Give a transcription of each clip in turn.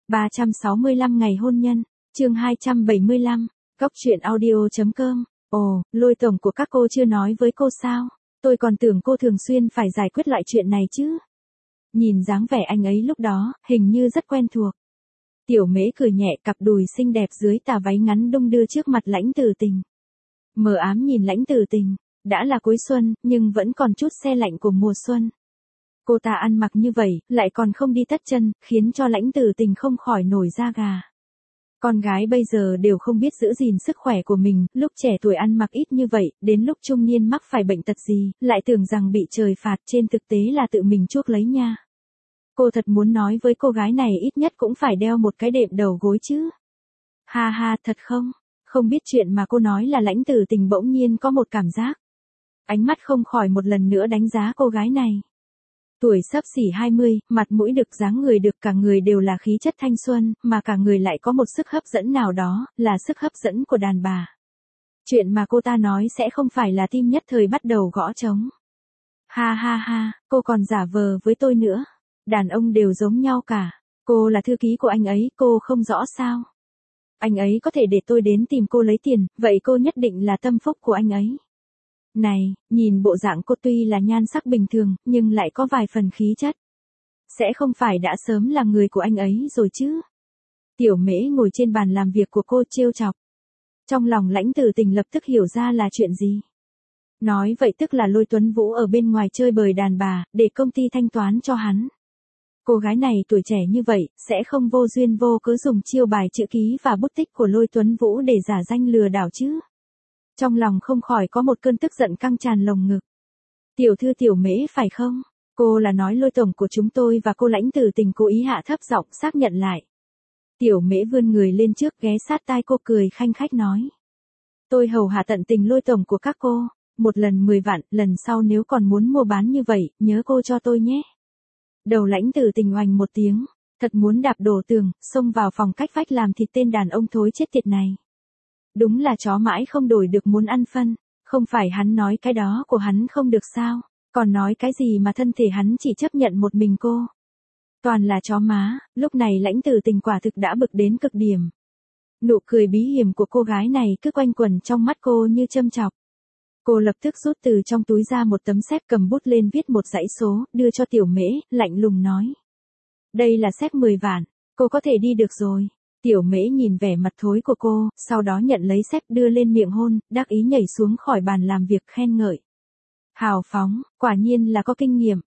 365 ngày hôn nhân, chương 275, Góc truyện audio.com. Ồ, Lôi tổng của các cô chưa nói với cô sao? Tôi còn tưởng cô thường xuyên phải giải quyết loại chuyện này chứ. Nhìn dáng vẻ anh ấy lúc đó, hình như rất quen thuộc. Tiểu Mễ cười nhẹ, cặp đùi xinh đẹp dưới tà váy ngắn đung đưa trước mặt Lãnh Tử Tình. Mờ ám nhìn Lãnh Tử Tình, đã là cuối xuân, nhưng vẫn còn chút se lạnh của mùa xuân. Cô ta ăn mặc như vậy, lại còn không đi tất chân, khiến cho Lãnh Tử Tình không khỏi nổi da gà. Con gái bây giờ đều không biết giữ gìn sức khỏe của mình, lúc trẻ tuổi ăn mặc ít như vậy, đến lúc trung niên mắc phải bệnh tật gì, lại tưởng rằng bị trời phạt, trên thực tế là tự mình chuốc lấy nha. Cô thật muốn nói với cô gái này ít nhất cũng phải đeo một cái đệm đầu gối chứ. Ha ha, thật không? Không biết chuyện mà cô nói là Lãnh Tử Tình bỗng nhiên có một cảm giác. Ánh mắt không khỏi một lần nữa đánh giá cô gái này. Tuổi xấp xỉ 20, mặt mũi được, dáng người được, cả người đều là khí chất thanh xuân, mà cả người lại có một sức hấp dẫn nào đó, là sức hấp dẫn của đàn bà. Chuyện mà cô ta nói sẽ không phải là tim nhất thời bắt đầu gõ trống. Ha ha ha, cô còn giả vờ với tôi nữa. Đàn ông đều giống nhau cả. Cô là thư ký của anh ấy, cô không rõ sao? Anh ấy có thể để tôi đến tìm cô lấy tiền, vậy cô nhất định là tâm phúc của anh ấy. Này, nhìn bộ dạng cô tuy là nhan sắc bình thường, nhưng lại có vài phần khí chất. Sẽ không phải đã sớm là người của anh ấy rồi chứ? Tiểu Mễ ngồi trên bàn làm việc của cô trêu chọc. Trong lòng Lãnh Tử Tình lập tức hiểu ra là chuyện gì. Nói vậy tức là Lôi Tuấn Vũ ở bên ngoài chơi bời đàn bà, để công ty thanh toán cho hắn. Cô gái này tuổi trẻ như vậy, sẽ không vô duyên vô cớ dùng chiêu bài chữ ký và bút tích của Lôi Tuấn Vũ để giả danh lừa đảo chứ. Trong lòng không khỏi có một cơn tức giận căng tràn lồng ngực. Tiểu thư Tiểu Mễ phải không? Cô là nói Lôi tổng của chúng tôi và cô Lãnh Tử Tình cố ý hạ thấp giọng xác nhận lại. Tiểu Mễ vươn người lên trước ghé sát tai cô cười khanh khách nói. Tôi hầu hạ tận tình Lôi tổng của các cô, một lần 10 vạn, lần sau nếu còn muốn mua bán như vậy, nhớ cô cho tôi nhé. Đầu Lãnh Tử Tình oành một tiếng, thật muốn đạp đổ tường, xông vào phòng cách vách làm thịt tên đàn ông thối chết tiệt này. Đúng là chó mãi không đổi được muốn ăn phân, không phải hắn nói cái đó của hắn không được sao, còn nói cái gì mà thân thể hắn chỉ chấp nhận một mình cô. Toàn là chó má, lúc này Lãnh Tử Tình quả thực đã bực đến cực điểm. Nụ cười bí hiểm của cô gái này cứ quanh quẩn trong mắt cô như châm chọc. Cô lập tức rút từ trong túi ra một tấm séc, cầm bút lên viết một dãy số, đưa cho Tiểu Mễ, lạnh lùng nói. Đây là séc 10 vạn, cô có thể đi được rồi. Tiểu Mễ nhìn vẻ mặt thối của cô, sau đó nhận lấy séc đưa lên miệng hôn, đắc ý nhảy xuống khỏi bàn làm việc khen ngợi. Hào phóng, quả nhiên là có kinh nghiệm.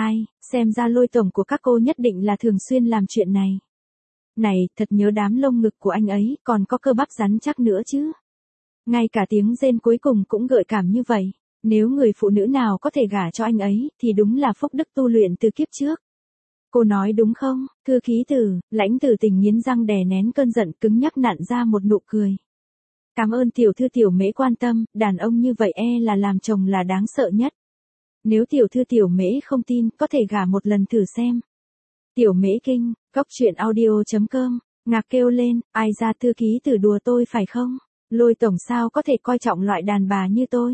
Xem ra Lôi tổng của các cô nhất định là thường xuyên làm chuyện này. Này, thật nhớ đám lông ngực của anh ấy, còn có cơ bắp rắn chắc nữa chứ. Ngay cả tiếng rên cuối cùng cũng gợi cảm như vậy. Nếu người phụ nữ nào có thể gả cho anh ấy, thì đúng là phúc đức tu luyện từ kiếp trước. Cô nói đúng không, thư ký Tử? Lãnh Tử Tình nghiến răng đè nén cơn giận, cứng nhắc nặn ra một nụ cười. Cảm ơn tiểu thư Tiểu Mễ quan tâm, đàn ông như vậy là làm chồng là đáng sợ nhất. Nếu tiểu thư Tiểu Mễ không tin, có thể gả một lần thử xem. Tiểu Mễ kinh, Góc truyện audio.com, ngạc kêu lên, ai ra thư ký Tử đùa tôi phải không? Lôi tổng sao có thể coi trọng loại đàn bà như tôi?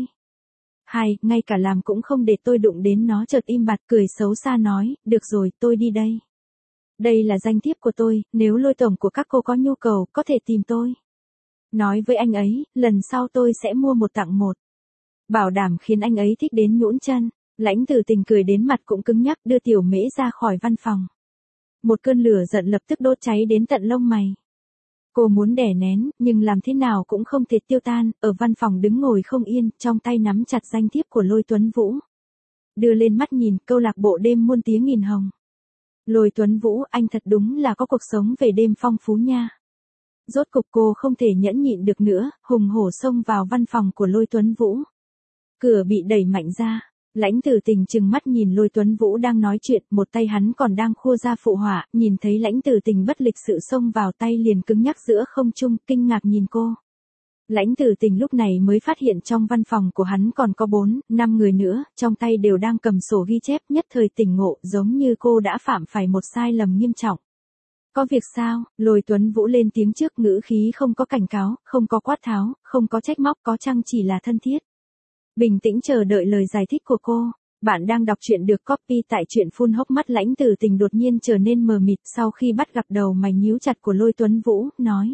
Ngay cả làm cũng không để tôi đụng đến nó. Chợt im bặt cười xấu xa nói, được rồi, tôi đi đây. Đây là danh thiếp của tôi, nếu Lôi tổng của các cô có nhu cầu, có thể tìm tôi. Nói với anh ấy, lần sau tôi sẽ mua một tặng một. Bảo đảm khiến anh ấy thích đến nhũn chân. Lãnh Tử Tình cười đến mặt cũng cứng nhắc, đưa Tiểu Mễ ra khỏi văn phòng. Một cơn lửa giận lập tức đốt cháy đến tận lông mày. Cô muốn đè nén, nhưng làm thế nào cũng không thể tiêu tan, ở văn phòng đứng ngồi không yên, trong tay nắm chặt danh thiếp của Lôi Tuấn Vũ. Đưa lên mắt nhìn, câu lạc bộ đêm muôn tiếng nghìn hồng. Lôi Tuấn Vũ, anh thật đúng là có cuộc sống về đêm phong phú nha. Rốt cục cô không thể nhẫn nhịn được nữa, hùng hổ xông vào văn phòng của Lôi Tuấn Vũ. Cửa bị đẩy mạnh ra. Lãnh Tử Tình trừng mắt nhìn Lôi Tuấn Vũ đang nói chuyện, một tay hắn còn đang khua ra phụ họa, nhìn thấy Lãnh Tử Tình bất lịch sự xông vào tay liền cứng nhắc giữa không trung, kinh ngạc nhìn cô. Lãnh Tử Tình lúc này mới phát hiện trong văn phòng của hắn còn có 4-5 người nữa, trong tay đều đang cầm sổ ghi chép, nhất thời tỉnh ngộ, giống như cô đã phạm phải một sai lầm nghiêm trọng. Có việc sao? Lôi Tuấn Vũ lên tiếng trước, ngữ khí không có cảnh cáo, không có quát tháo, không có trách móc, có chăng chỉ là thân thiết. Bình tĩnh chờ đợi lời giải thích của cô. Bạn đang đọc truyện được copy tại truyện phun hốc mắt. Lãnh Tử Tình đột nhiên trở nên mờ mịt sau khi bắt gặp đầu mày nhíu chặt của Lôi Tuấn Vũ, nói.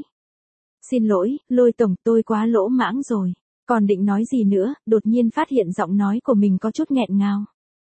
Xin lỗi, Lôi Tổng, tôi quá lỗ mãng rồi. Còn định nói gì nữa, đột nhiên phát hiện giọng nói của mình có chút nghẹn ngào.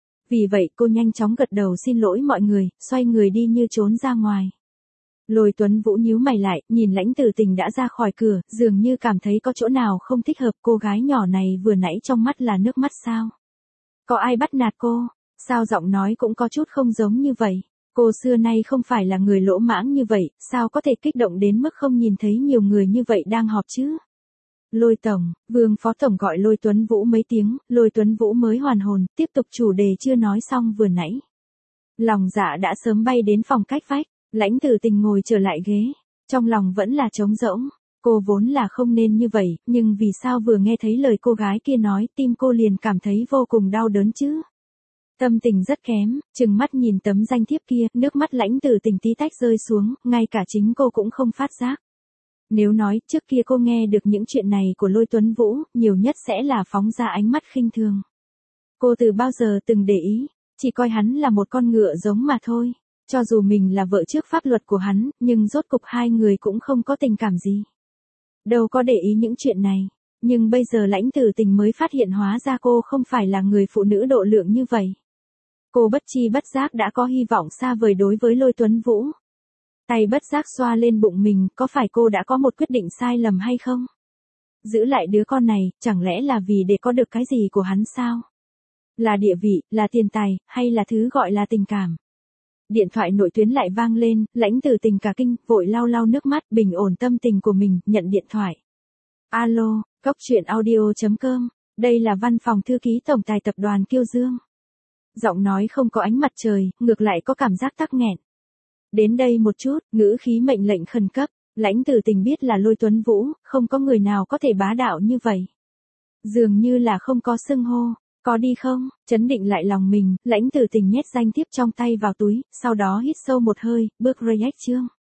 Vì vậy cô nhanh chóng gật đầu xin lỗi mọi người, xoay người đi như trốn ra ngoài. Lôi Tuấn Vũ nhíu mày lại, nhìn Lãnh Tử Tình đã ra khỏi cửa, dường như cảm thấy có chỗ nào không thích hợp. Cô gái nhỏ này vừa nãy trong mắt là nước mắt sao? Có ai bắt nạt cô? Sao giọng nói cũng có chút không giống như vậy? Cô xưa nay không phải là người lỗ mãng như vậy, sao có thể kích động đến mức không nhìn thấy nhiều người như vậy đang họp chứ? Lôi Tổng, Vương Phó Tổng gọi Lôi Tuấn Vũ mấy tiếng, Lôi Tuấn Vũ mới hoàn hồn, tiếp tục chủ đề chưa nói xong vừa nãy. Lòng dạ đã sớm bay đến phòng cách vách, Lãnh Tử Tình ngồi trở lại ghế, trong lòng vẫn là trống rỗng. Cô vốn là không nên như vậy, nhưng vì sao vừa nghe thấy lời cô gái kia nói, tim cô liền cảm thấy vô cùng đau đớn chứ? Tâm tình rất kém, chừng mắt nhìn tấm danh thiếp kia, nước mắt Lãnh Tử Tình tí tách rơi xuống, ngay cả chính cô cũng không phát giác. Nếu nói trước kia cô nghe được những chuyện này của Lôi Tuấn Vũ, nhiều nhất sẽ là phóng ra ánh mắt khinh thường. Cô từ bao giờ từng để ý, chỉ coi hắn là một con ngựa giống mà thôi. Cho dù mình là vợ trước pháp luật của hắn, nhưng rốt cục hai người cũng không có tình cảm gì. Đâu có để ý những chuyện này. Nhưng bây giờ Lãnh Tử Tình mới phát hiện hóa ra cô không phải là người phụ nữ độ lượng như vậy. Cô bất chi bất giác đã có hy vọng xa vời đối với Lôi Tuấn Vũ. Tay bất giác xoa lên bụng mình, có phải cô đã có một quyết định sai lầm hay không? Giữ lại đứa con này, chẳng lẽ là vì để có được cái gì của hắn sao? Là địa vị, là tiền tài, hay là thứ gọi là tình cảm? Điện thoại nội tuyến lại vang lên, Lãnh Tử Tình cả kinh, vội lau lau nước mắt, bình ổn tâm tình của mình, nhận điện thoại. Alo, Cốc Truyện Audio.com, đây là văn phòng thư ký tổng tài tập đoàn Kiêu Dương. Giọng nói không có ánh mặt trời, ngược lại có cảm giác tắc nghẹn. Đến đây một chút, ngữ khí mệnh lệnh khẩn cấp, Lãnh Tử Tình biết là Lôi Tuấn Vũ, không có người nào có thể bá đạo như vậy. Dường như là không có xưng hô. Có đi không? Trấn định lại lòng mình, Lãnh Tử Tình nhét danh thiếp trong tay vào túi, sau đó hít sâu một hơi, bước react chương.